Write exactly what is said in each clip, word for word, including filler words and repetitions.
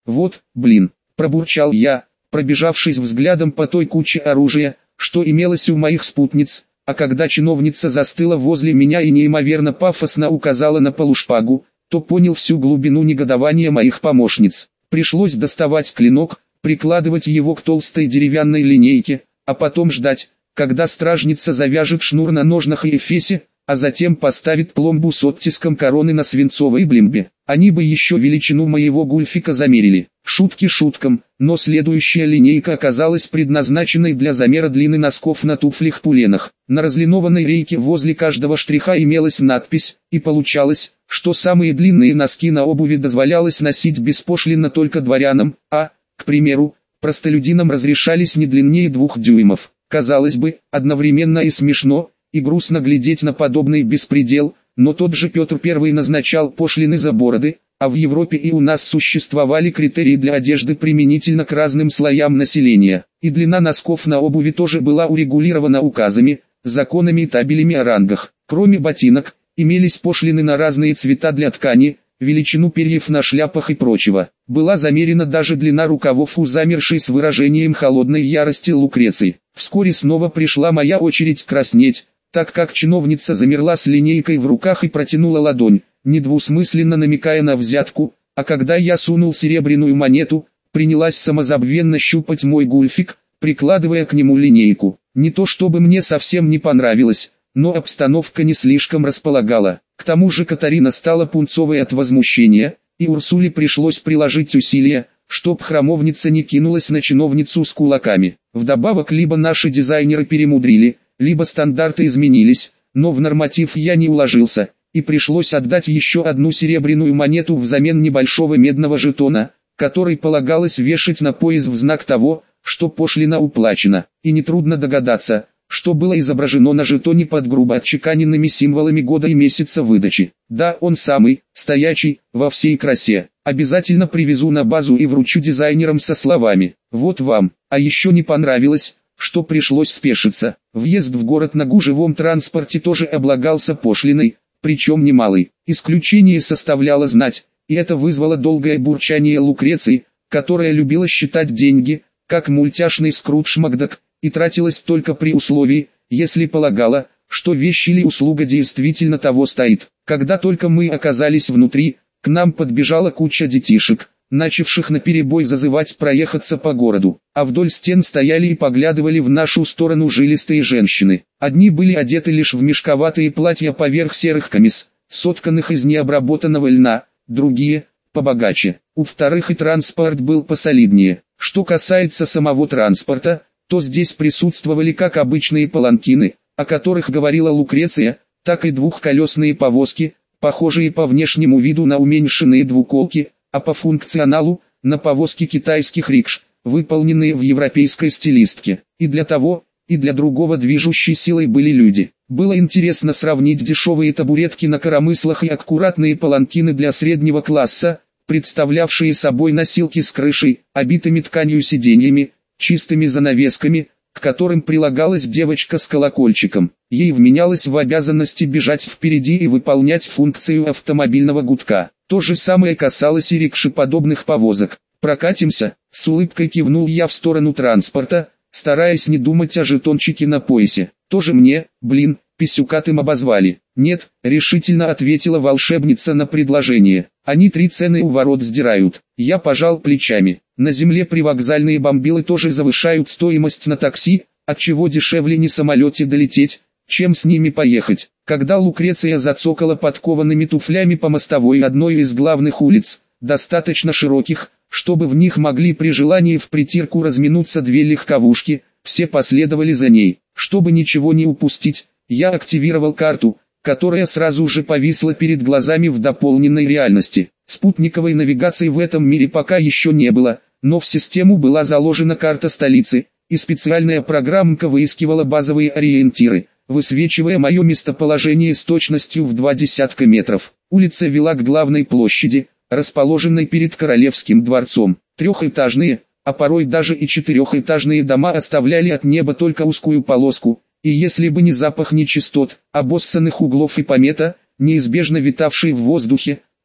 Вот, блин, пробурчал я, пробежавшись взглядом по той куче оружия, что имелось у моих спутниц, а когда чиновница застыла возле меня и неимоверно пафосно указала на полушпагу, то понял всю глубину негодования моих помощниц. Пришлось доставать клинок, прикладывать его к толстой деревянной линейке, а потом ждать, когда стражница завяжет шнур на ножнах и эфесе, а затем поставит пломбу с оттиском короны на свинцовой блимбе. Они бы еще величину моего гульфика замерили. Шутки шуткам, но следующая линейка оказалась предназначенной для замера длины носков на туфлях-пуленах. На разлинованной рейке возле каждого штриха имелась надпись, и получалось, что самые длинные носки на обуви дозволялось носить беспошлинно только дворянам, а, к примеру, простолюдинам разрешались не длиннее двух дюймов. Казалось бы, одновременно и смешно, и грустно глядеть на подобный беспредел, но тот же Петр Первый назначал пошлины за бороды, а в Европе и у нас существовали критерии для одежды применительно к разным слоям населения, и длина носков на обуви тоже была урегулирована указами, законами и табелями о рангах. Кроме ботинок, имелись пошлины на разные цвета для ткани, величину перьев на шляпах и прочего. Была замерена даже длина рукавов у замершей с выражением холодной ярости Лукреции. Вскоре снова пришла моя очередь краснеть, так как чиновница замерла с линейкой в руках и протянула ладонь, недвусмысленно намекая на взятку, а когда я сунул серебряную монету, принялась самозабвенно щупать мой гульфик, прикладывая к нему линейку. Не то чтобы мне совсем не понравилось, но обстановка не слишком располагала. К тому же Катарина стала пунцовой от возмущения, и Урсуле пришлось приложить усилия, чтоб храмовница не кинулась на чиновницу с кулаками. Вдобавок либо наши дизайнеры перемудрили, либо стандарты изменились, но в норматив я не уложился, и пришлось отдать еще одну серебряную монету взамен небольшого медного жетона, который полагалось вешать на пояс в знак того, что пошлина уплачена. И нетрудно догадаться, что было изображено на жетоне под грубо отчеканенными символами года и месяца выдачи. Да, он самый, стоячий, во всей красе. Обязательно привезу на базу и вручу дизайнерам со словами: вот вам. А еще не понравилось, что пришлось спешиться. Въезд в город на гужевом транспорте тоже облагался пошлиной, причем немалой. Исключение составляла знать, и это вызвало долгое бурчание Лукреции, которая любила считать деньги, как мультяшный Скрудж Макдак, и тратилась только при условии, если полагала, что вещь или услуга действительно того стоит. Когда только мы оказались внутри, к нам подбежала куча детишек, начавших наперебой зазывать проехаться по городу, а вдоль стен стояли и поглядывали в нашу сторону жилистые женщины. Одни были одеты лишь в мешковатые платья поверх серых камис, сотканных из необработанного льна, другие – побогаче. У вторых и транспорт был посолиднее. Что касается самого транспорта, то здесь присутствовали как обычные паланкины, о которых говорила Лукреция, так и двухколесные повозки, похожие по внешнему виду на уменьшенные двуколки, а по функционалу – на повозки китайских рикш, выполненные в европейской стилистике. И для того, и для другого движущей силой были люди. Было интересно сравнить дешевые табуретки на коромыслах и аккуратные паланкины для среднего класса, представлявшие собой носилки с крышей, обитыми тканью сиденьями, чистыми занавесками, к которым прилагалась девочка с колокольчиком. Ей вменялось в обязанности бежать впереди и выполнять функцию автомобильного гудка. То же самое касалось и рикшеподобных повозок. «Прокатимся», — с улыбкой кивнул я в сторону транспорта, стараясь не думать о жетончике на поясе. «Тоже мне, блин, писюкатым обозвали». «Нет», — решительно ответила волшебница на предложение. «Они три цены у ворот сдирают». Я пожал плечами. На земле привокзальные бомбилы тоже завышают стоимость на такси, отчего дешевле не самолете долететь, чем с ними поехать. Когда Лукреция зацокала подкованными туфлями по мостовой одной из главных улиц, достаточно широких, чтобы в них могли при желании в притирку разминуться две легковушки, все последовали за ней. Чтобы ничего не упустить, я активировал карту, которая сразу же повисла перед глазами в дополненной реальности. Спутниковой навигации в этом мире пока еще не было, но в систему была заложена карта столицы, и специальная программка выискивала базовые ориентиры, высвечивая мое местоположение с точностью в два десятка метров. Улица вела к главной площади, расположенной перед Королевским дворцом. Трехэтажные, а порой даже и четырехэтажные дома оставляли от неба только узкую полоску, и если бы не запах нечистот, обоссанных углов и помета, неизбежно витавший в воздухе,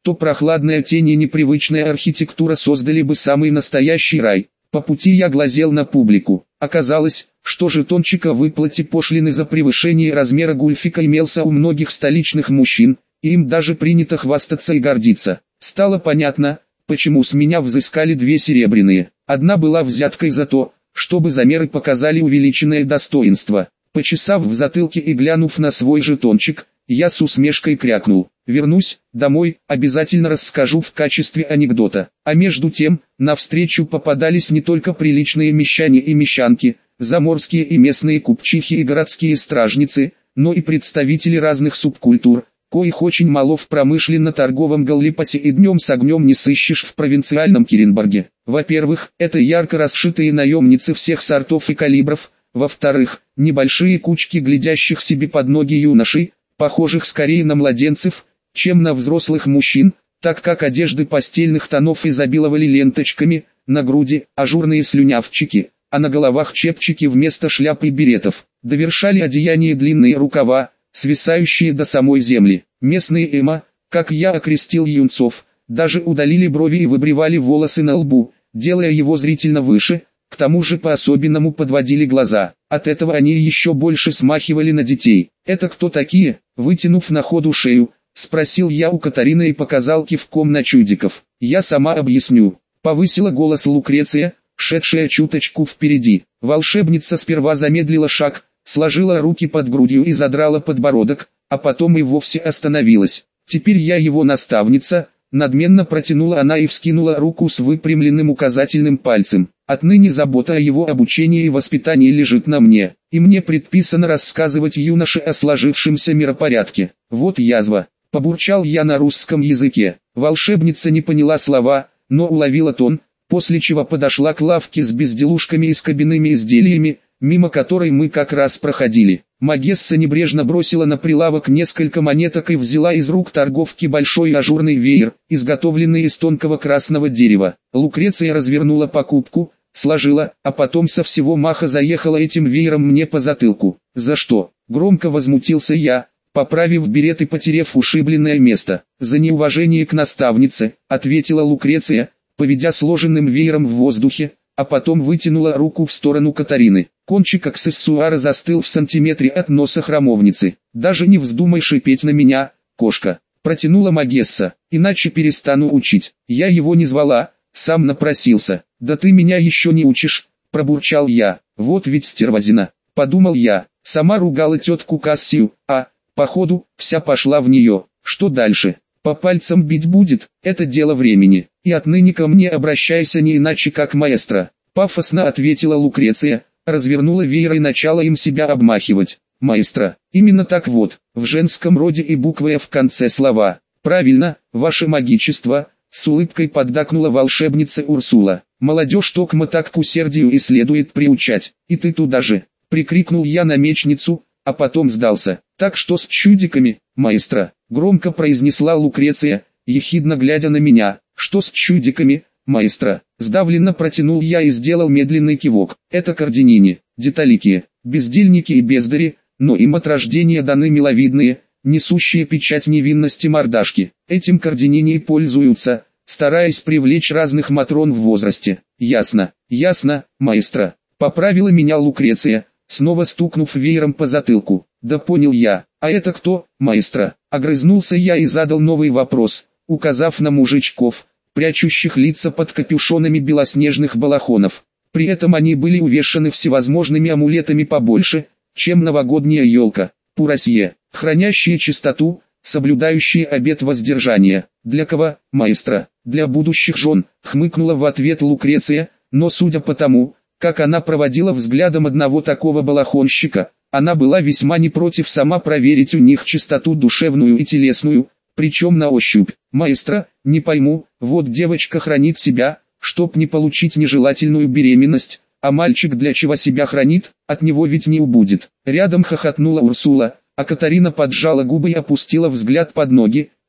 то прохладная тень и непривычная архитектура создали бы самый настоящий рай. По пути я глазел на публику. Оказалось, что жетончик о выплате пошлины за превышение размера гульфика имелся у многих столичных мужчин, и им даже принято хвастаться и гордиться. Стало понятно, почему с меня взыскали две серебряные. Одна была взяткой за то, чтобы замеры показали увеличенное достоинство. Почесав в затылке и глянув на свой жетончик, я с усмешкой крякнул: вернусь домой, обязательно расскажу в качестве анекдота. А между тем, навстречу попадались не только приличные мещане и мещанки, заморские и местные купчихи и городские стражницы, но и представители разных субкультур, коих очень мало в промышленно-торговом Галлипасе и днем с огнем не сыщешь в провинциальном Киренбурге. Во-первых, это ярко расшитые наемницы всех сортов и калибров, во-вторых, небольшие кучки глядящих себе под ноги юношей, похожих скорее на младенцев, чем на взрослых мужчин, так как одежды постельных тонов изобиловали ленточками, на груди ажурные слюнявчики, а на головах чепчики вместо шляп и беретов. Довершали одеяние длинные рукава, свисающие до самой земли. Местные эмо, как я окрестил юнцов, даже удалили брови и выбривали волосы на лбу, делая его зрительно выше, к тому же по-особенному подводили глаза. От этого они еще больше смахивали на детей. «Это кто такие?» Вытянув на ходу шею, спросил я у Катарины и показал кивком на чудиков. «Я сама объясню», — повысила голос Лукреция, шедшая чуточку впереди. Волшебница сперва замедлила шаг, сложила руки под грудью и задрала подбородок, а потом и вовсе остановилась. «Теперь я его наставница», — надменно протянула она и вскинула руку с выпрямленным указательным пальцем. «Отныне забота о его обучении и воспитании лежит на мне, и мне предписано рассказывать юноше о сложившемся миропорядке. Вот язва», — побурчал я на русском языке. Волшебница не поняла слова, но уловила тон, после чего подошла к лавке с безделушками и с кабинными изделиями, мимо которой мы как раз проходили. Магесса небрежно бросила на прилавок несколько монеток и взяла из рук торговки большой ажурный веер, изготовленный из тонкого красного дерева. Лукреция развернула покупку, сложила, а потом со всего маха заехала этим веером мне по затылку. «За что?» — громко возмутился я, поправив берет и потерев ушибленное место. «За неуважение к наставнице», — ответила Лукреция, поведя сложенным веером в воздухе, а потом вытянула руку в сторону Катарины. Кончик аксессуара застыл в сантиметре от носа храмовницы. «Даже не вздумай шипеть на меня, кошка», — протянула Магесса, — «иначе перестану учить». Я его не звала, сам напросился. «Да ты меня еще не учишь», — пробурчал я. «Вот ведь стервозина», — подумал я. Сама ругала тетку Кассию, а, походу, вся пошла в нее. Что дальше? По пальцам бить будет, это дело времени. И отныне ко мне обращайся не иначе как маэстро. Пафосно ответила Лукреция, развернула веер и начала им себя обмахивать. Маэстро, именно так вот, в женском роде и буквы в конце слова. Правильно, ваше магичество, с улыбкой поддакнула волшебница Урсула. Молодежь токмо так к усердию и следует приучать. И ты туда же, прикрикнул я на мечницу, а потом сдался. Так что с чудиками, маэстро, громко произнесла Лукреция, ехидно глядя на меня. Что с чудиками, маэстро? Сдавленно протянул я и сделал медленный кивок. Это кардинини, деталики, бездельники и бездари, но им от рождения даны миловидные, несущие печать невинности мордашки. Этим кардинини пользуются, стараясь привлечь разных матрон в возрасте. Ясно, ясно, маэстро. Поправила меня Лукреция, снова стукнув веером по затылку. Да понял я. А это кто, маэстро? Огрызнулся я и задал новый вопрос, указав на мужичков, прячущих лица под капюшонами белоснежных балахонов. При этом они были увешаны всевозможными амулетами побольше, чем новогодняя елка. Пурасье, хранящие чистоту, соблюдающие обет воздержания. Для кого, маэстро? Для будущих жен, хмыкнула в ответ Лукреция, но судя по тому, как она проводила взглядом одного такого балахонщика, она была весьма не против сама проверить у них чистоту душевную и телесную, причем на ощупь. Маэстро, не пойму, вот девочка хранит себя, чтоб не получить нежелательную беременность, а мальчик для чего себя хранит, от него ведь не убудет. Рядом хохотнула Урсула, а Катарина поджала губы и опустила взгляд под ноги,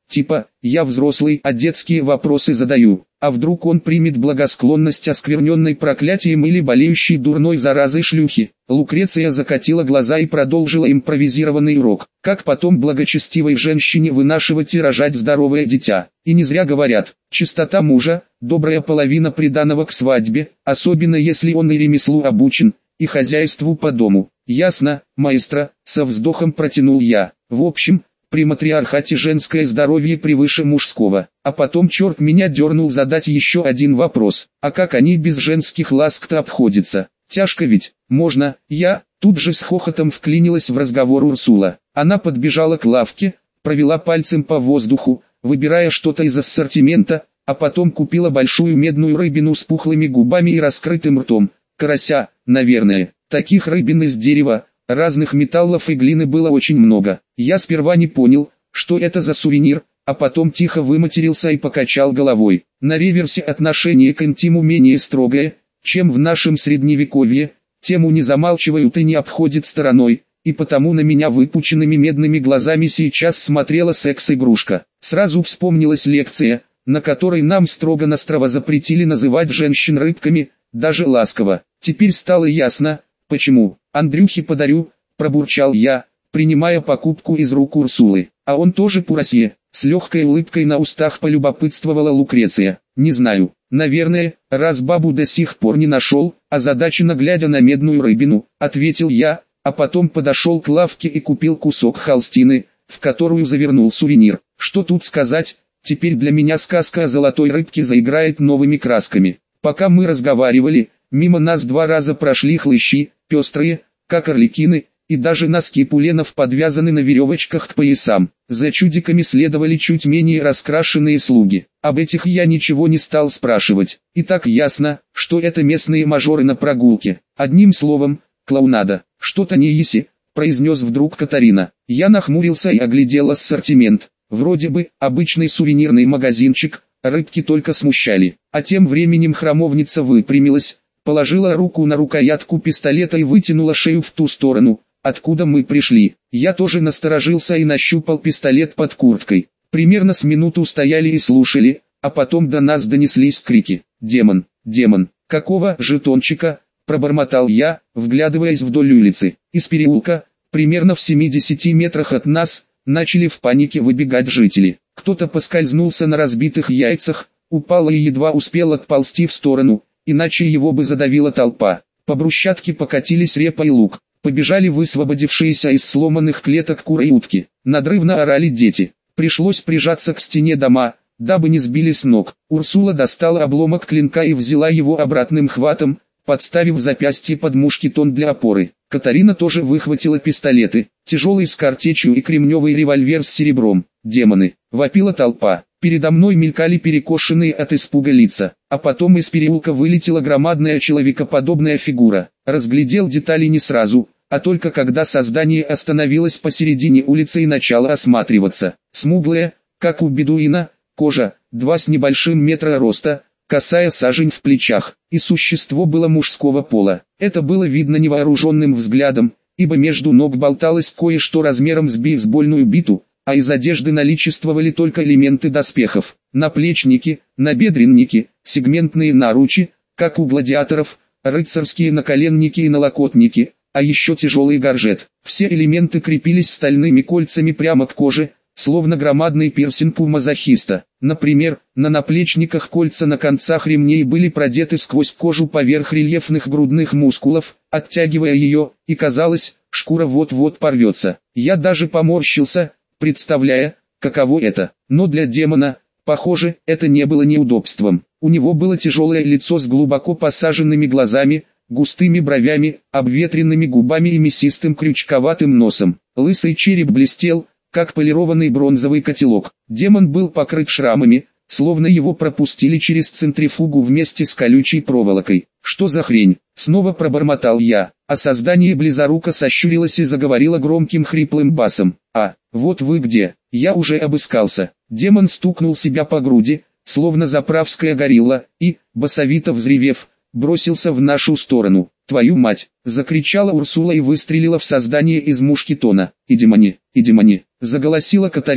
Типа, я взрослый, а детские вопросы задаю. А вдруг он примет благосклонность оскверненной проклятием или болеющей дурной заразой шлюхи? Лукреция закатила глаза и продолжила импровизированный урок. Как потом благочестивой женщине вынашивать и рожать здоровое дитя? И не зря говорят, чистота мужа, добрая половина приданого к свадьбе, особенно если он и ремеслу обучен, и хозяйству по дому. Ясно, маэстро, со вздохом протянул я. В общем, при матриархате женское здоровье превыше мужского. А потом черт меня дернул задать еще один вопрос. А как они без женских ласк-то обходятся? Тяжко ведь, можно, я, тут же с хохотом вклинилась в разговор Урсула. Она подбежала к лавке, провела пальцем по воздуху, выбирая что-то из ассортимента, а потом купила большую медную рыбину с пухлыми губами и раскрытым ртом. Карася, наверное. Таких рыбин из дерева, разных металлов и глины было очень много. Я сперва не понял, что это за сувенир, а потом тихо выматерился и покачал головой. На реверсе отношение к интиму менее строгое, чем в нашем средневековье, тему не замалчивают и не обходят стороной, и потому на меня выпученными медными глазами сейчас смотрела секс-игрушка. Сразу вспомнилась лекция, на которой нам строго-настрого запретили называть женщин рыбками, даже ласково. Теперь стало ясно, почему. «Андрюхе подарю», – пробурчал я, принимая покупку из рук Урсулы. «А он тоже пурасье», – с легкой улыбкой на устах полюбопытствовала Лукреция. «Не знаю, наверное, раз бабу до сих пор не нашел», озадаченно глядя на медную рыбину, ответил я, а потом подошел к лавке и купил кусок холстины, в которую завернул сувенир. Что тут сказать, теперь для меня сказка о золотой рыбке заиграет новыми красками. Пока мы разговаривали, мимо нас два раза прошли хлыщи, пестрые, как орликины, и даже носки пуленов подвязаны на веревочках к поясам. За чудиками следовали чуть менее раскрашенные слуги. Об этих я ничего не стал спрашивать. И так ясно, что это местные мажоры на прогулке. Одним словом, клоунада. «Что-то не еси», — произнес вдруг Катарина. Я нахмурился и оглядел ассортимент. Вроде бы, обычный сувенирный магазинчик, рыбки только смущали. А тем временем храмовница выпрямилась, положила руку на рукоятку пистолета и вытянула шею в ту сторону, откуда мы пришли. Я тоже насторожился и нащупал пистолет под курткой. Примерно с минуту стояли и слушали, а потом до нас донеслись крики. «Демон! Демон! Какого жетончика?» – пробормотал я, вглядываясь вдоль улицы. Из переулка, примерно в семидесяти метрах от нас, начали в панике выбегать жители. Кто-то поскользнулся на разбитых яйцах, упал и едва успел отползти в сторону, иначе его бы задавила толпа. По брусчатке покатились репа и лук. Побежали высвободившиеся из сломанных клеток куры и утки. Надрывно орали дети. Пришлось прижаться к стене дома, дабы не сбили с ног. Урсула достала обломок клинка и взяла его обратным хватом, подставив запястье под мушкетон для опоры. Катарина тоже выхватила пистолеты, тяжелый с картечью и кремневый револьвер с серебром. «Демоны!» — вопила толпа. Передо мной мелькали перекошенные от испуга лица, а потом из переулка вылетела громадная человекоподобная фигура. Разглядел детали не сразу, а только когда создание остановилось посередине улицы и начало осматриваться. Смуглая, как у бедуина, кожа, два с небольшим метра роста, косая сажень в плечах, и существо было мужского пола. Это было видно невооруженным взглядом, ибо между ног болталось кое-что размером с бейсбольную биту, а из одежды наличествовали только элементы доспехов, наплечники, набедренники, сегментные наручи, как у гладиаторов, рыцарские наколенники и налокотники, а еще тяжелый горжет. Все элементы крепились стальными кольцами прямо к коже, словно громадный пирсинг у мазохиста. Например, на наплечниках кольца на концах ремней были продеты сквозь кожу поверх рельефных грудных мускулов, оттягивая ее, и казалось, шкура вот-вот порвется. Я даже поморщился, представляя, каково это. Но для демона, похоже, это не было неудобством. У него было тяжелое лицо с глубоко посаженными глазами, густыми бровями, обветренными губами и мясистым крючковатым носом. Лысый череп блестел, как полированный бронзовый котелок. Демон был покрыт шрамами, словно его пропустили через центрифугу вместе с колючей проволокой. «Что за хрень?» — снова пробормотал я, а создание близоруко сощурилось и заговорило громким хриплым басом. «А, вот вы где, я уже обыскался». Демон стукнул себя по груди, словно заправская горилла, и, басовито взревев, бросился в нашу сторону. «Твою мать!» — закричала Урсула и выстрелила в создание из мушкетона. «Идемони, идемони!» — заголосила Катарина,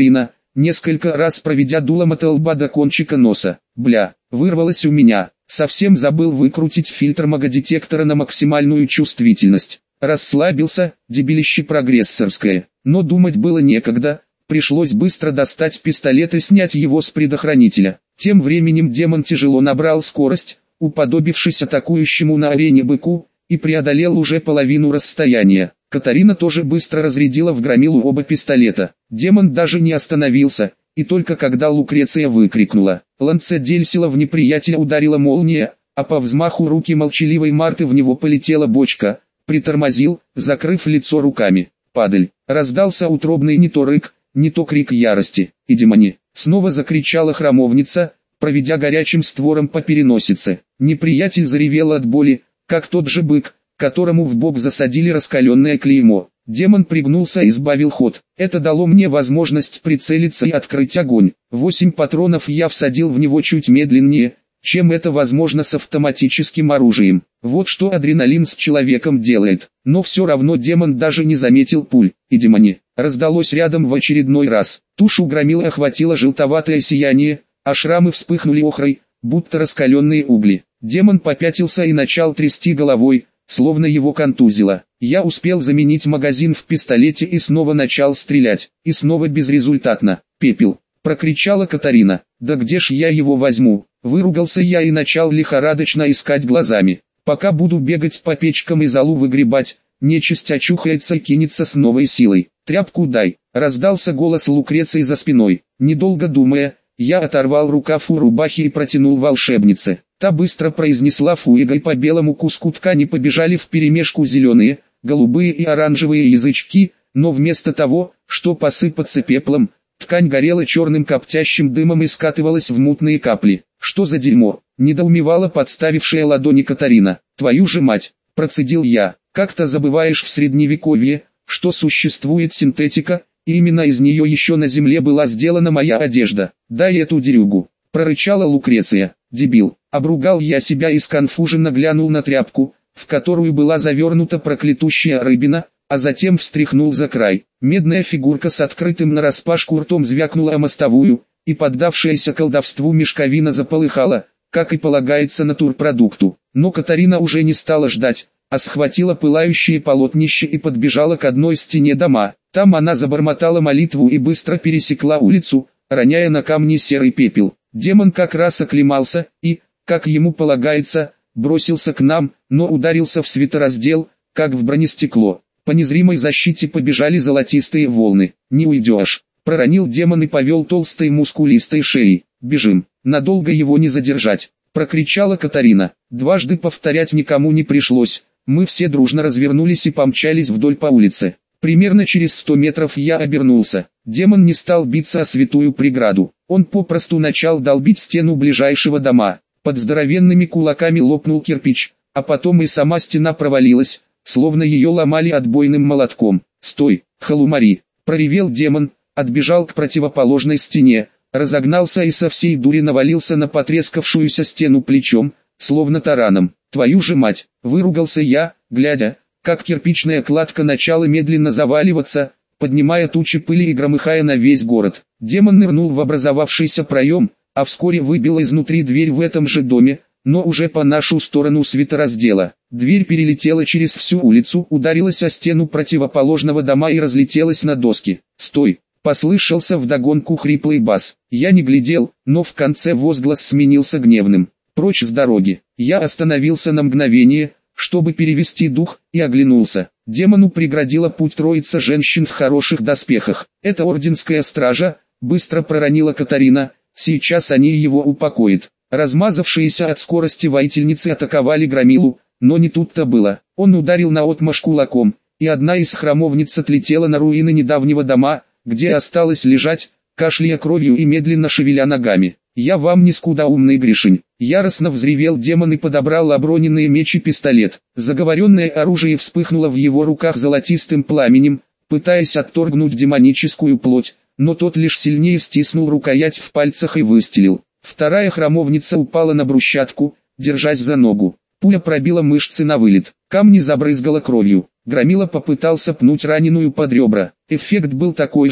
несколько раз проведя дулом от лба до кончика носа. Бля, вырвалось у меня. Совсем забыл выкрутить фильтр магодетектора на максимальную чувствительность. Расслабился, дебилище прогрессорское. Но думать было некогда. Пришлось быстро достать пистолет и снять его с предохранителя. Тем временем демон тяжело набрал скорость, уподобившись атакующему на арене быку, и преодолел уже половину расстояния. Катарина тоже быстро разрядила в громилу оба пистолета. Демон даже не остановился, и только когда Лукреция выкрикнула «Ланцедельсила» в неприятеля ударила молния, а по взмаху руки молчаливой Марты в него полетела бочка, притормозил, закрыв лицо руками. «Падаль!» Раздался утробный не то рык, не то крик ярости. «И демоне!» Снова закричала храмовница, проведя горячим створом по переносице. Неприятель заревел от боли, как тот же бык, которому в бок засадили раскаленное клеймо. Демон пригнулся и сбавил ход. Это дало мне возможность прицелиться и открыть огонь. Восемь патронов я всадил в него чуть медленнее, чем это возможно с автоматическим оружием. Вот что адреналин с человеком делает. Но все равно демон даже не заметил пуль. «И демоне!» Раздалось рядом в очередной раз. Тушу громилы охватило желтоватое сияние, а шрамы вспыхнули охрой, будто раскаленные угли. Демон попятился и начал трясти головой, словно его контузило. Я успел заменить магазин в пистолете и снова начал стрелять. И снова безрезультатно. «Пепел!» — прокричала Катарина. «Да где ж я его возьму?» Выругался я и начал лихорадочно искать глазами. «Пока буду бегать по печкам и залу выгребать, нечисть очухается и кинется с новой силой. Тряпку дай!» — раздался голос Лукреции за спиной. Недолго думая, я оторвал рукав у рубахи и протянул волшебнице. Та быстро произнесла фуига, и по белому куску ткани побежали вперемешку зеленые, голубые и оранжевые язычки, но вместо того, что посыпаться пеплом, ткань горела черным коптящим дымом и скатывалась в мутные капли. «Что за дерьмо?» — недоумевала подставившая ладони Катарина. «Твою же мать!» — процедил я. «Как-то забываешь в средневековье, что существует синтетика, и именно из нее еще на земле была сделана моя одежда. Дай эту дерюгу!» — прорычала Лукреция. «Дебил!» — обругал я себя и сконфуженно глянул на тряпку, в которую была завернута проклятущая рыбина, а затем встряхнул за край. Медная фигурка с открытым нараспашку ртом звякнула о мостовую, и поддавшаяся колдовству мешковина заполыхала, как и полагается натурпродукту. Но Катарина уже не стала ждать, а схватила пылающее полотнище и подбежала к одной стене дома. Там она забормотала молитву и быстро пересекла улицу, роняя на камни серый пепел. Демон как раз оклемался и, как ему полагается, бросился к нам, но ударился в светораздел, как в бронестекло. По незримой защите побежали золотистые волны. «Не уйдешь!» — проронил демон и повел толстой мускулистой шеей. «Бежим! Надолго его не задержать!» — прокричала Катарина. Дважды повторять никому не пришлось. Мы все дружно развернулись и помчались вдоль по улице. Примерно через сто метров я обернулся. Демон не стал биться о святую преграду. Он попросту начал долбить стену ближайшего дома. Под здоровенными кулаками лопнул кирпич, а потом и сама стена провалилась, словно ее ломали отбойным молотком. «Стой, халумари!» — проревел демон, отбежал к противоположной стене, разогнался и со всей дури навалился на потрескавшуюся стену плечом, словно тараном. «Твою же мать!» — выругался я, глядя, как кирпичная кладка начала медленно заваливаться, поднимая тучи пыли и громыхая на весь город. Демон нырнул в образовавшийся проем, а вскоре выбил изнутри дверь в этом же доме, но уже по нашу сторону светораздела. Дверь перелетела через всю улицу, ударилась о стену противоположного дома и разлетелась на доски. «Стой!» — послышался вдогонку хриплый бас. Я не глядел, но в конце возглас сменился гневным. «Прочь с дороги!» Я остановился на мгновение, чтобы перевести дух, и оглянулся. Демону преградила путь троица женщин в хороших доспехах. «Это орденская стража», — быстро проронила Катарина, — «сейчас они его упокоят». Размазавшиеся от скорости воительницы атаковали громилу, но не тут-то было. Он ударил наотмашь кулаком, и одна из храмовниц отлетела на руины недавнего дома, где осталась лежать, кашляя кровью и медленно шевеля ногами. «Я вам не скудоумный грешень!» Яростно взревел демон и подобрал оброненные меч и пистолет. Заговоренное оружие вспыхнуло в его руках золотистым пламенем, пытаясь отторгнуть демоническую плоть, но тот лишь сильнее стиснул рукоять в пальцах и выстрелил. Вторая храмовница упала на брусчатку, держась за ногу. Пуля пробила мышцы на вылет, камни забрызгала кровью. Громила попытался пнуть раненую под ребра. Эффект был такой же,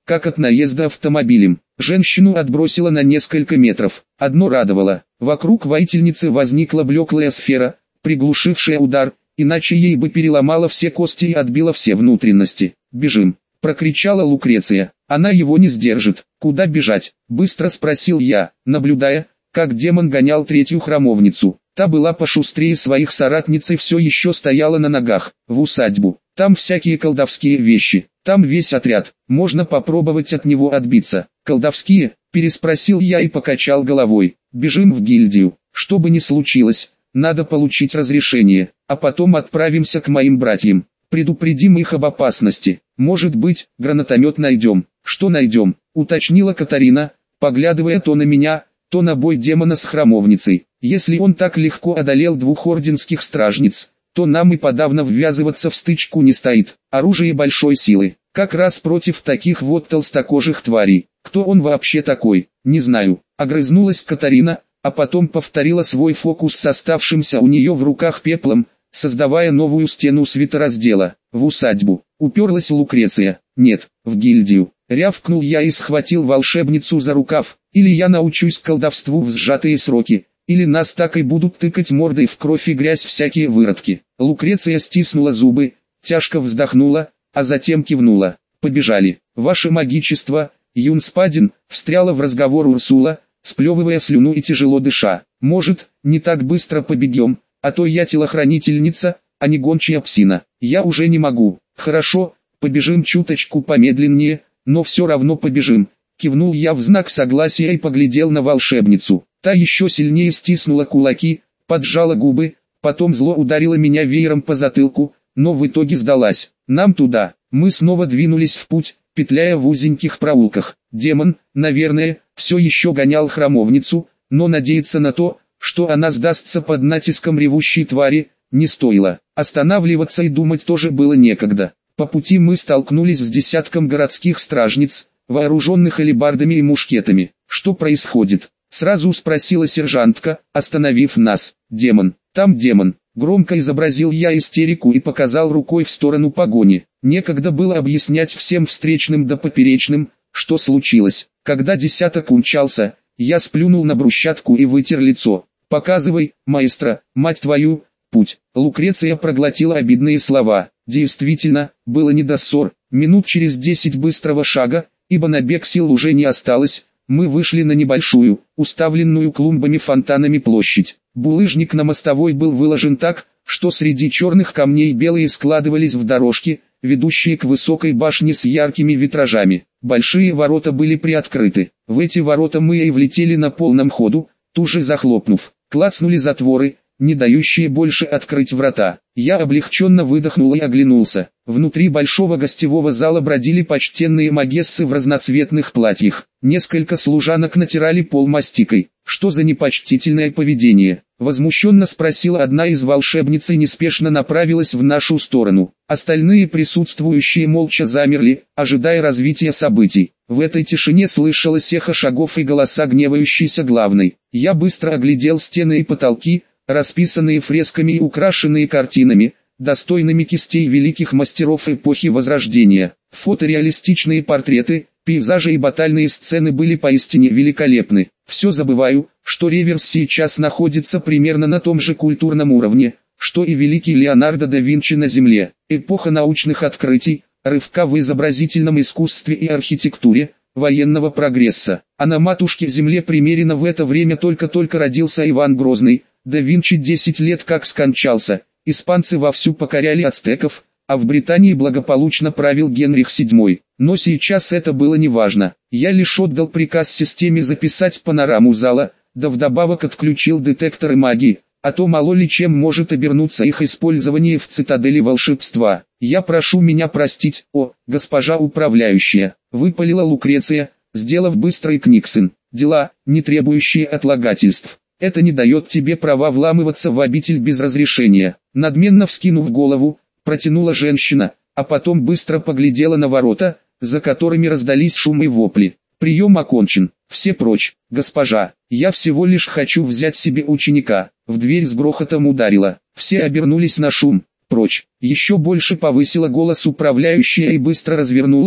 как от наезда автомобилем. Женщину отбросило на несколько метров. Одно радовало: вокруг воительницы возникла блеклая сфера, приглушившая удар, иначе ей бы переломала все кости и отбила все внутренности. «Бежим!» — прокричала Лукреция. «Она его не сдержит». «Куда бежать?» — быстро спросил я, наблюдая, как демон гонял третью храмовницу. Та была пошустрее своих соратниц и все еще стояла на ногах. «В усадьбу. Там всякие колдовские вещи. Там весь отряд. Можно попробовать от него отбиться». «Колдовские?» — переспросил я и покачал головой. «Бежим в гильдию. Что бы ни случилось, надо получить разрешение, а потом отправимся к моим братьям. Предупредим их об опасности. Может быть, гранатомет найдем». «Что найдем?» — уточнила Катарина, поглядывая то на меня, то на бой демона с храмовницей. «Если он так легко одолел двух орденских стражниц, то нам и подавно ввязываться в стычку не стоит. Оружие большой силы, как раз против таких вот толстокожих тварей. Кто он вообще такой, не знаю». Огрызнулась Катарина, а потом повторила свой фокус с оставшимся у нее в руках пеплом, создавая новую стену светораздела. «В усадьбу», — уперлась Лукреция. «Нет, в гильдию». Рявкнул я и схватил волшебницу за рукав. «Или я научусь колдовству в сжатые сроки, или нас так и будут тыкать мордой в кровь и грязь всякие выродки». Лукреция стиснула зубы, тяжко вздохнула, а затем кивнула. «Побежали». «Ваше магичество», — Юнспадин, встряла в разговор Урсула, сплевывая слюну и тяжело дыша. «Может, не так быстро побегем, а то я телохранительница, а не гончая псина. Я уже не могу». «Хорошо, побежим чуточку помедленнее, но все равно побежим». Кивнул я в знак согласия и поглядел на волшебницу. Та еще сильнее стиснула кулаки, поджала губы, потом зло ударила меня веером по затылку, но в итоге сдалась. «Нам туда». Мы снова двинулись в путь, петляя в узеньких проулках. Демон, наверное, все еще гонял храмовницу, но надеяться на то, что она сдастся под натиском ревущей твари, не стоило. Останавливаться и думать тоже было некогда. По пути мы столкнулись с десятком городских стражниц, вооруженных алебардами и мушкетами. «Что происходит?» — сразу спросила сержантка, остановив нас. «Демон, там демон». Громко изобразил я истерику и показал рукой в сторону погони. Некогда было объяснять всем встречным да поперечным, что случилось. Когда десяток умчался, я сплюнул на брусчатку и вытер лицо. «Показывай, маэстро, мать твою, путь». Лукреция проглотила обидные слова. Действительно, было не до ссор. Минут через десять быстрого шага, ибо на бег сил уже не осталось, мы вышли на небольшую, уставленную клумбами-фонтанами площадь. Булыжник на мостовой был выложен так, что среди черных камней белые складывались в дорожки, ведущие к высокой башне с яркими витражами. Большие ворота были приоткрыты. В эти ворота мы и влетели на полном ходу, тут же захлопнув. Клацнули затворы, не дающие больше открыть врата. Я облегченно выдохнул и оглянулся. Внутри большого гостевого зала бродили почтенные магессы в разноцветных платьях. Несколько служанок натирали пол мастикой. «Что за непочтительное поведение?» — возмущенно спросила одна из волшебниц и неспешно направилась в нашу сторону. Остальные присутствующие молча замерли, ожидая развития событий. В этой тишине слышалось эхо шагов и голоса гневающейся главной. Я быстро оглядел стены и потолки, расписанные фресками и украшенные картинами, достойными кистей великих мастеров эпохи Возрождения. Фотореалистичные портреты, пейзажи и батальные сцены были поистине великолепны. Все забываю, что Реверс сейчас находится примерно на том же культурном уровне, что и великий Леонардо да Винчи на Земле. Эпоха научных открытий, рывка в изобразительном искусстве и архитектуре, военного прогресса. А на матушке Земле примерно в это время только-только родился Иван Грозный. Да Винчи десять лет как скончался, испанцы вовсю покоряли ацтеков, а в Британии благополучно правил Генрих седьмой. Но сейчас это было неважно. Я лишь отдал приказ системе записать панораму зала, да вдобавок отключил детекторы магии, а то мало ли чем может обернуться их использование в цитадели волшебства. «Я прошу меня простить, о, госпожа управляющая», — выпалила Лукреция, сделав быстрый книксон. «Дела, не требующие отлагательств. Это не дает тебе права вламываться в обитель без разрешения». Надменно вскинув голову, протянула женщина, а потом быстро поглядела на ворота, за которыми раздались шум и вопли. «Прием окончен. Все прочь, госпожа. Я всего лишь хочу взять себе ученика». В дверь с грохотом ударила. Все обернулись на шум. «Прочь». Еще больше повысила голос управляющая и быстро развернулась,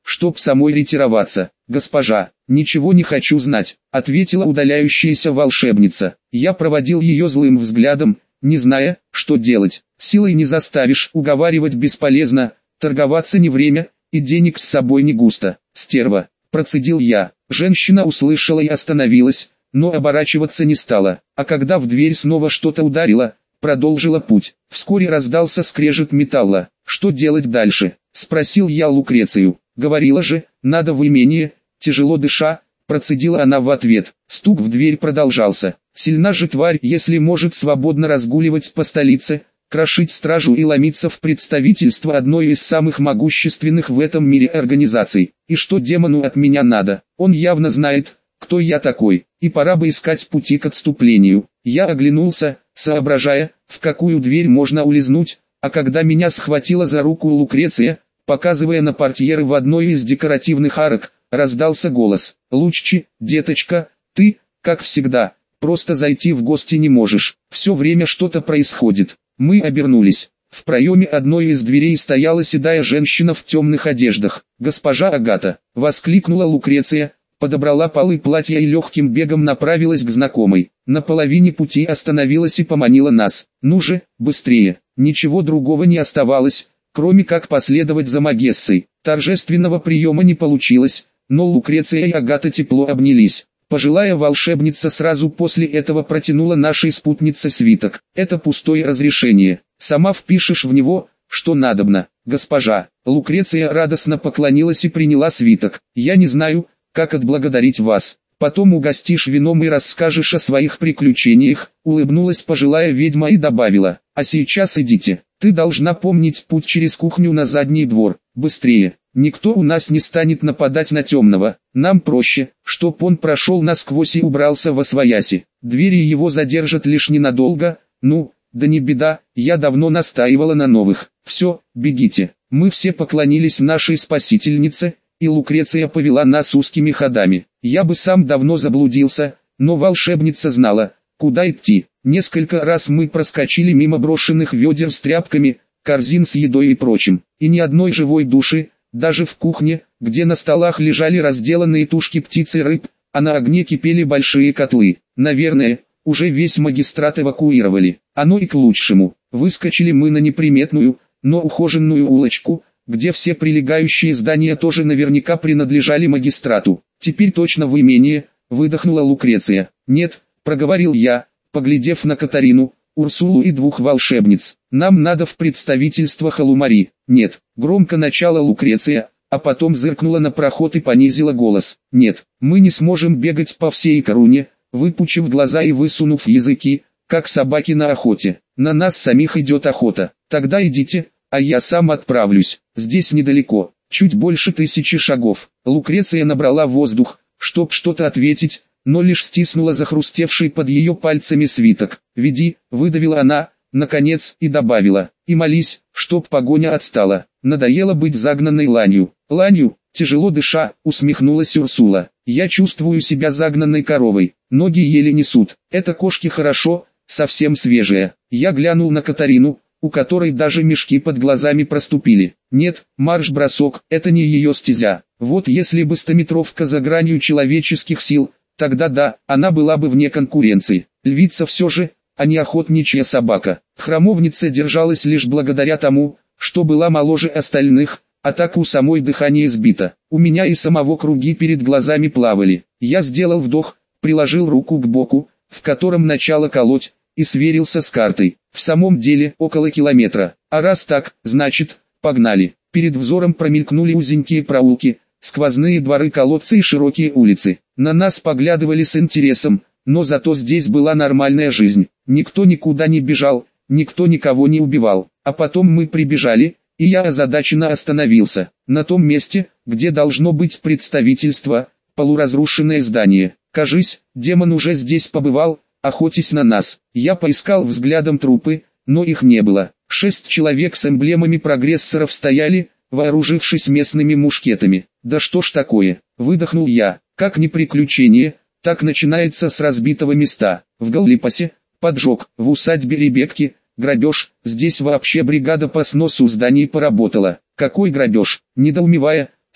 чтоб самой ретироваться. «Госпожа, ничего не хочу знать», — ответила удаляющаяся волшебница. Я проводил ее злым взглядом, не зная, что делать. Силой не заставишь, уговаривать бесполезно, торговаться не время, и денег с собой не густо. «Стерва», — процедил я. Женщина услышала и остановилась, но оборачиваться не стала, а когда в дверь снова что-то ударило, продолжила путь. Вскоре раздался скрежет металла. «Что делать дальше?» — спросил я Лукрецию. «Говорила же, надо в имение», — тяжело дыша, процедила она в ответ. Стук в дверь продолжался. Сильна же тварь, если может свободно разгуливать по столице, крошить стражу и ломиться в представительство одной из самых могущественных в этом мире организаций. И что демону от меня надо? Он явно знает, кто я такой, и пора бы искать пути к отступлению. Я оглянулся, соображая, в какую дверь можно улизнуть, а когда меня схватила за руку Лукреция, показывая на портьеры в одной из декоративных арок, раздался голос. «Луччи, деточка, ты, как всегда, просто зайти в гости не можешь, все время что-то происходит». Мы обернулись. В проеме одной из дверей стояла седая женщина в темных одеждах. «Госпожа Агата!» — воскликнула Лукреция, подобрала полы платья и легким бегом направилась к знакомой. На половине пути остановилась и поманила нас. «Ну же, быстрее!» Ничего другого не оставалось, кроме как последовать за Магессой. Торжественного приема не получилось, но Лукреция и Агата тепло обнялись. Пожилая волшебница сразу после этого протянула нашей спутнице свиток. «Это пустое разрешение. Сама впишешь в него, что надобно, госпожа». Лукреция радостно поклонилась и приняла свиток. «Я не знаю, как отблагодарить вас. Потом угостишь вином и расскажешь о своих приключениях», — улыбнулась пожилая ведьма и добавила. «А сейчас идите. Ты должна помнить путь через кухню на задний двор. Быстрее. Никто у нас не станет нападать на темного. Нам проще, чтоб он прошел насквозь и убрался восвояси. Двери его задержат лишь ненадолго. Ну, да не беда, я давно настаивала на новых. Все, бегите». Мы все поклонились нашей спасительнице, и Лукреция повела нас узкими ходами. Я бы сам давно заблудился, но волшебница знала, куда идти. Несколько раз мы проскочили мимо брошенных ведер с тряпками, корзин с едой и прочим, и ни одной живой души. Даже в кухне, где на столах лежали разделанные тушки птиц и рыб, а на огне кипели большие котлы. Наверное, уже весь магистрат эвакуировали. Оно и к лучшему. Выскочили мы на неприметную, но ухоженную улочку, где все прилегающие здания тоже наверняка принадлежали магистрату. «Теперь точно в имение», — выдохнула Лукреция. «Нет», — проговорил я, поглядев на Катарину, Урсулу и двух волшебниц. «Нам надо в представительство Халумари». «Нет», — громко начала Лукреция, а потом зыркнула на проход и понизила голос. «Нет, мы не сможем бегать по всей Коруне, выпучив глаза и высунув языки, как собаки на охоте. На нас самих идет охота. Тогда идите, а я сам отправлюсь. Здесь недалеко, чуть больше тысячи шагов». Лукреция набрала воздух, чтоб что-то ответить, но лишь стиснула захрустевший под ее пальцами свиток. «Веди», — выдавила она, наконец, и добавила. «И молись, чтоб погоня отстала. Надоело быть загнанной ланью». «Ланью?» — тяжело дыша, усмехнулась Урсула. «Я чувствую себя загнанной коровой, ноги еле несут. Это кошки хорошо, совсем свежие». Я глянул на Катарину, у которой даже мешки под глазами проступили. Нет, марш-бросок — это не ее стезя. Вот если бы стометровка за гранью человеческих сил, тогда да, она была бы вне конкуренции. Львица все же, а не охотничья собака. Храмовница держалась лишь благодаря тому, что была моложе остальных, а так у самой дыхание сбито. У меня и самого круги перед глазами плавали. Я сделал вдох, приложил руку к боку, в котором начало колоть, и сверился с картой. В самом деле около километра. А раз так, значит, погнали. Перед взором промелькнули узенькие проулки, сквозные дворы, колодцы и широкие улицы. На нас поглядывали с интересом, но зато здесь была нормальная жизнь. Никто никуда не бежал, никто никого не убивал. А потом мы прибежали, и я озадаченно остановился. На том месте, где должно быть представительство, полуразрушенное здание. Кажись, демон уже здесь побывал, охотясь на нас. Я поискал взглядом трупы, но их не было. Шесть человек с эмблемами прогрессоров стояли, вооружившись местными мушкетами. «Да что ж такое?» — выдохнул я. «Как не приключение, так начинается с разбитого места. В Галлипасе поджог, в усадьбе Ребекки грабеж, здесь вообще бригада по сносу зданий поработала». «Какой грабеж?» — недоумевая,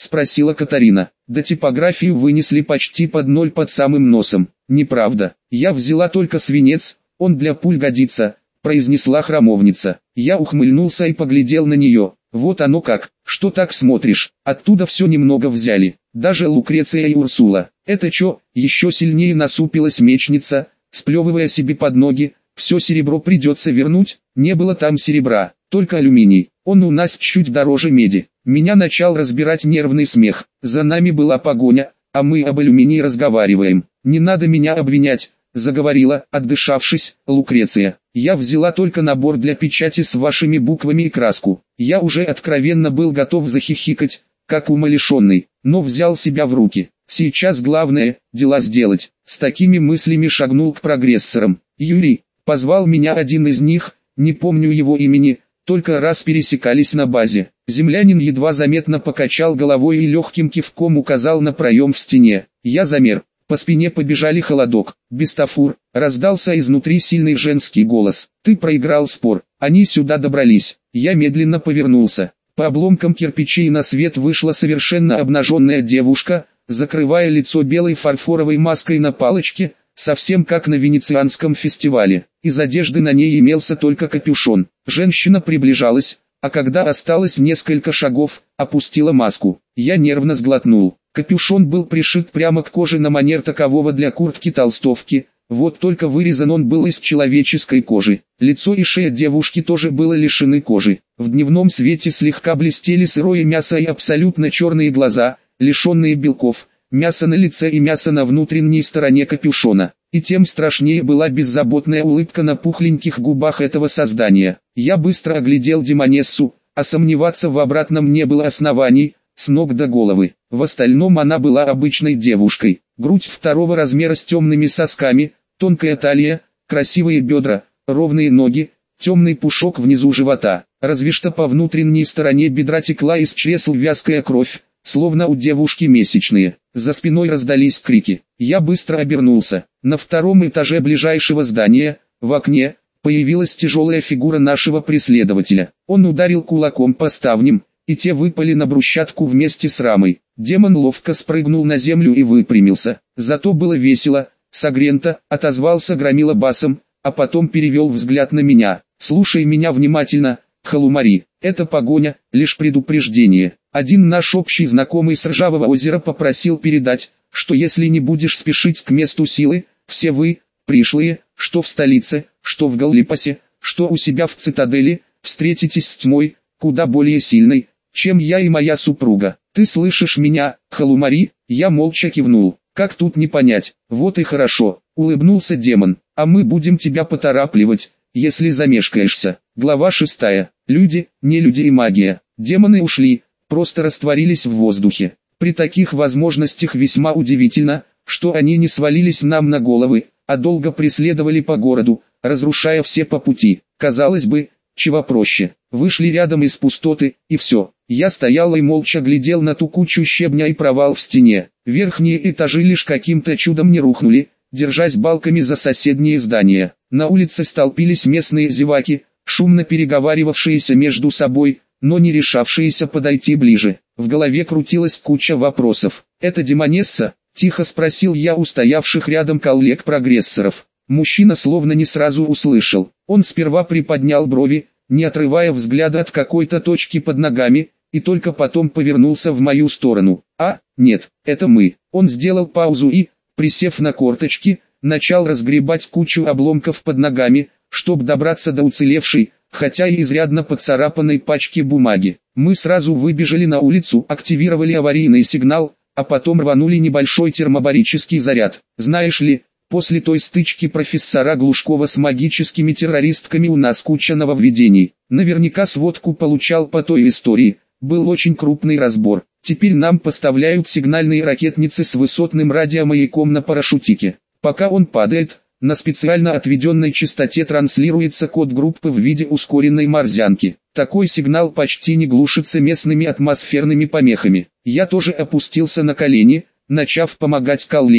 спросила Катарина. Да типографию вынесли почти под ноль под самым носом. Неправда, я взяла только свинец, он для пуль годится, произнесла храмовница. Я ухмыльнулся и поглядел на нее. Вот оно как, что так смотришь, оттуда все немного взяли, даже Лукреция и Урсула. Это чё? Еще сильнее насупилась мечница, сплевывая себе под ноги. Все серебро придется вернуть, не было там серебра, только алюминий, он у нас чуть дороже меди. Меня начал разбирать нервный смех, за нами была погоня, а мы об алюминии разговариваем. Не надо меня обвинять, заговорила, отдышавшись, Лукреция. Я взяла только набор для печати с вашими буквами и краску. Я уже откровенно был готов захихикать, как умалишенный, но взял себя в руки. Сейчас главное, дела сделать. С такими мыслями шагнул к прогрессорам. Юрий, позвал меня один из них, не помню его имени, только раз пересекались на базе. Землянин едва заметно покачал головой и легким кивком указал на проем в стене. Я замер. По спине побежали холодок. Бестафур, раздался изнутри сильный женский голос. Ты проиграл спор. Они сюда добрались. Я медленно повернулся. По обломкам кирпичей на свет вышла совершенно обнаженная девушка, закрывая лицо белой фарфоровой маской на палочке, совсем как на венецианском фестивале. Из одежды на ней имелся только капюшон. Женщина приближалась, а когда осталось несколько шагов, опустила маску. Я нервно сглотнул. Капюшон был пришит прямо к коже на манер такового для куртки-толстовки, вот только вырезан он был из человеческой кожи. Лицо и шея девушки тоже было лишены кожи. В дневном свете слегка блестели сырое мясо и абсолютно черные глаза, лишенные белков, мясо на лице и мясо на внутренней стороне капюшона. И тем страшнее была беззаботная улыбка на пухленьких губах этого создания. Я быстро оглядел демонессу, а сомневаться в обратном не было оснований, с ног до головы. В остальном она была обычной девушкой. Грудь второго размера с темными сосками, тонкая талия, красивые бедра, ровные ноги, темный пушок внизу живота. Разве что по внутренней стороне бедра текла из чресл вязкая кровь, словно у девушки месячные. За спиной раздались крики. Я быстро обернулся. На втором этаже ближайшего здания, в окне, появилась тяжелая фигура нашего преследователя. Он ударил кулаком по ставням, и те выпали на брусчатку вместе с рамой. Демон ловко спрыгнул на землю и выпрямился. Зато было весело, согрento, отозвался громила басом, а потом перевел взгляд на меня. Слушай меня внимательно, Халумари, это погоня, лишь предупреждение. Один наш общий знакомый с Ржавого озера попросил передать, что если не будешь спешить к месту силы, все вы, пришлые, что в столице, что в Галлипасе, что у себя в цитадели, встретитесь с тьмой, куда более сильной, чем я и моя супруга. Ты слышишь меня, Халумари? Я молча кивнул. Как тут не понять? Вот и хорошо, улыбнулся демон. А мы будем тебя поторапливать, если замешкаешься. Глава шестая. Люди, нелюди и магия. Демоны ушли, просто растворились в воздухе. При таких возможностях весьма удивительно, что они не свалились нам на головы, а долго преследовали по городу, разрушая все по пути. Казалось бы, чего проще. Вышли рядом из пустоты, и все. Я стоял и молча глядел на ту кучу щебня и провал в стене. Верхние этажи лишь каким-то чудом не рухнули, держась балками за соседние здания. На улице столпились местные зеваки, шумно переговаривавшиеся между собой, но не решавшиеся подойти ближе. В голове крутилась куча вопросов. «Это демонесса?» – тихо спросил я у стоявших рядом коллег-прогрессоров. Мужчина словно не сразу услышал. Он сперва приподнял брови, не отрывая взгляда от какой-то точки под ногами, и только потом повернулся в мою сторону. «А, нет, это мы». Он сделал паузу и, присев на корточки, начал разгребать кучу обломков под ногами, чтобы добраться до уцелевшей, хотя и изрядно поцарапанной пачки бумаги. Мы сразу выбежали на улицу, активировали аварийный сигнал, а потом рванули небольшой термобарический заряд. Знаешь ли, после той стычки профессора Глушкова с магическими террористками у нас куча нововведений. Наверняка сводку получал по той истории, был очень крупный разбор. Теперь нам поставляют сигнальные ракетницы с высотным радиомаяком на парашютике. Пока он падает, на специально отведенной частоте транслируется код группы в виде ускоренной морзянки. Такой сигнал почти не глушится местными атмосферными помехами. Я тоже опустился на колени, начав помогать коллеге.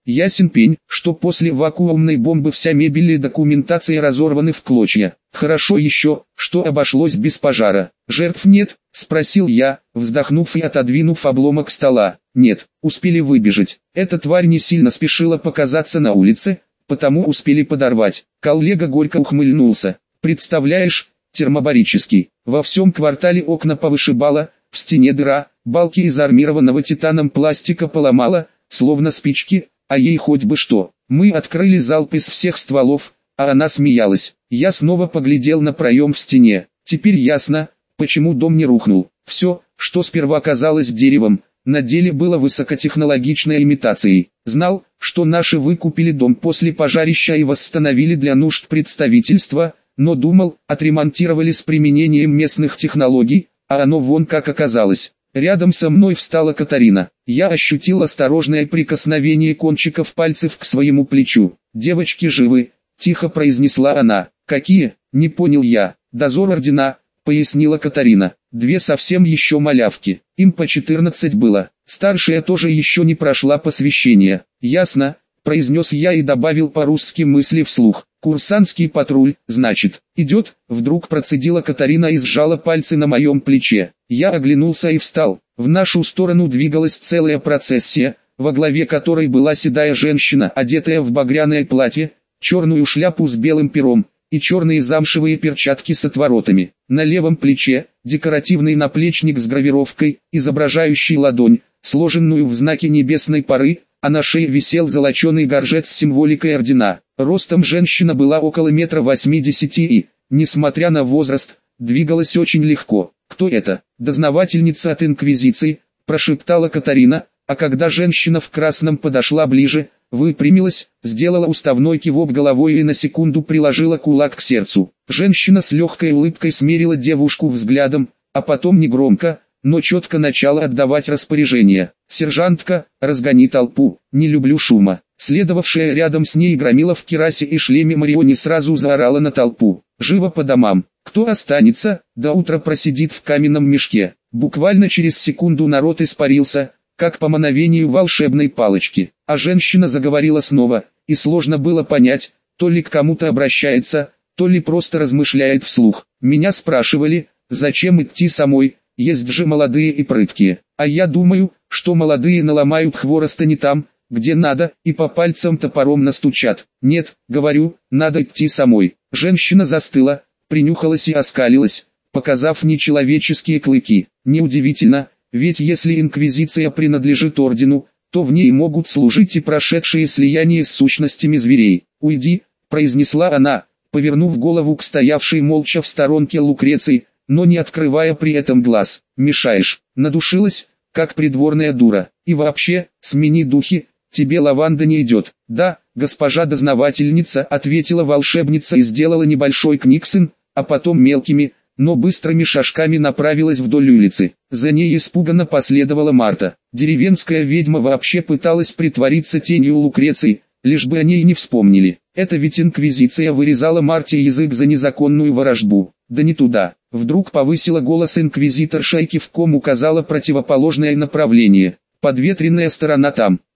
Ясен пень, что после вакуумной бомбы вся мебель и документация разорваны в клочья. Хорошо еще, что обошлось без пожара. Жертв нет? Спросил я, вздохнув и отодвинув обломок стола. Нет, успели выбежать. Эта тварь не сильно спешила показаться на улице, потому успели подорвать. Коллега горько ухмыльнулся. Представляешь, термобарический. Во всем квартале окна повышибало, в стене дыра, балки из армированного титаном пластика поломала, словно спички, а ей хоть бы что. Мы открыли залп из всех стволов, а она смеялась. Я снова поглядел на проем в стене. Теперь ясно, почему дом не рухнул. Все, что сперва казалось деревом, на деле было высокотехнологичной имитацией. Знал, что наши выкупили дом после пожарища и восстановили для нужд представительства, но думал, отремонтировали с применением местных технологий, а оно вон как оказалось. Рядом со мной встала Катарина. Я ощутил осторожное прикосновение кончиков пальцев к своему плечу. «Девочки живы», — тихо произнесла она. «Какие?» — не понял я. «Дозор ордена», — пояснила Катарина. «Две совсем еще малявки. Им по четырнадцать было. Старшая тоже еще не прошла посвящение». «Ясно», — произнес я и добавил по-русски мысли вслух. «Курсантский патруль, значит, идет?» Вдруг процедила Катарина и сжала пальцы на моем плече. Я оглянулся и встал. В нашу сторону двигалась целая процессия, во главе которой была седая женщина, одетая в багряное платье, черную шляпу с белым пером и черные замшевые перчатки с отворотами. На левом плече декоративный наплечник с гравировкой, изображающий ладонь, сложенную в знаке небесной поры, а на шее висел золоченый горжет с символикой ордена. Ростом женщина была около метра восьмидесяти и, несмотря на возраст, двигалась очень легко. «Кто это?» «Дознавательница от Инквизиции», – прошептала Катарина, а когда женщина в красном подошла ближе, выпрямилась, сделала уставной кивок головой и на секунду приложила кулак к сердцу. Женщина с легкой улыбкой смерила девушку взглядом, а потом негромко, но четко начала отдавать распоряжения. «Сержантка, разгони толпу, не люблю шума». Следовавшая рядом с ней громила в кирасе и шлеме Мариони сразу заорала на толпу. «Живо по домам! Кто останется, до утра просидит в каменном мешке». Буквально через секунду народ испарился, как по мановению волшебной палочки. А женщина заговорила снова, и сложно было понять, то ли к кому-то обращается, то ли просто размышляет вслух. Меня спрашивали, зачем идти самой, есть же молодые и прыткие. А я думаю, что молодые наломают хвороста не там, где надо, и по пальцам топором настучат. Нет, говорю, надо идти самой. Женщина застыла, принюхалась и оскалилась, показав нечеловеческие клыки. Неудивительно, ведь если инквизиция принадлежит ордену, то в ней могут служить и прошедшие слияние с сущностями зверей. «Уйди», — произнесла она, повернув голову к стоявшей молча в сторонке Лукреции, но не открывая при этом глаз. «Мешаешь». Надушилась, как придворная дура. «И вообще, смени духи, тебе лаванда не идет». «Да, госпожа дознавательница», — ответила волшебница и сделала небольшой книксон, а потом мелкими, но быстрыми шажками направилась вдоль улицы. За ней испуганно последовала Марта. Деревенская ведьма вообще пыталась притвориться тенью Лукреции, лишь бы о ней не вспомнили. Это ведь инквизиция вырезала Марте язык за незаконную ворожбу. Да не туда. Вдруг повысила голос инквизиторша и кивком указала противоположное направление. Подветренная сторона там.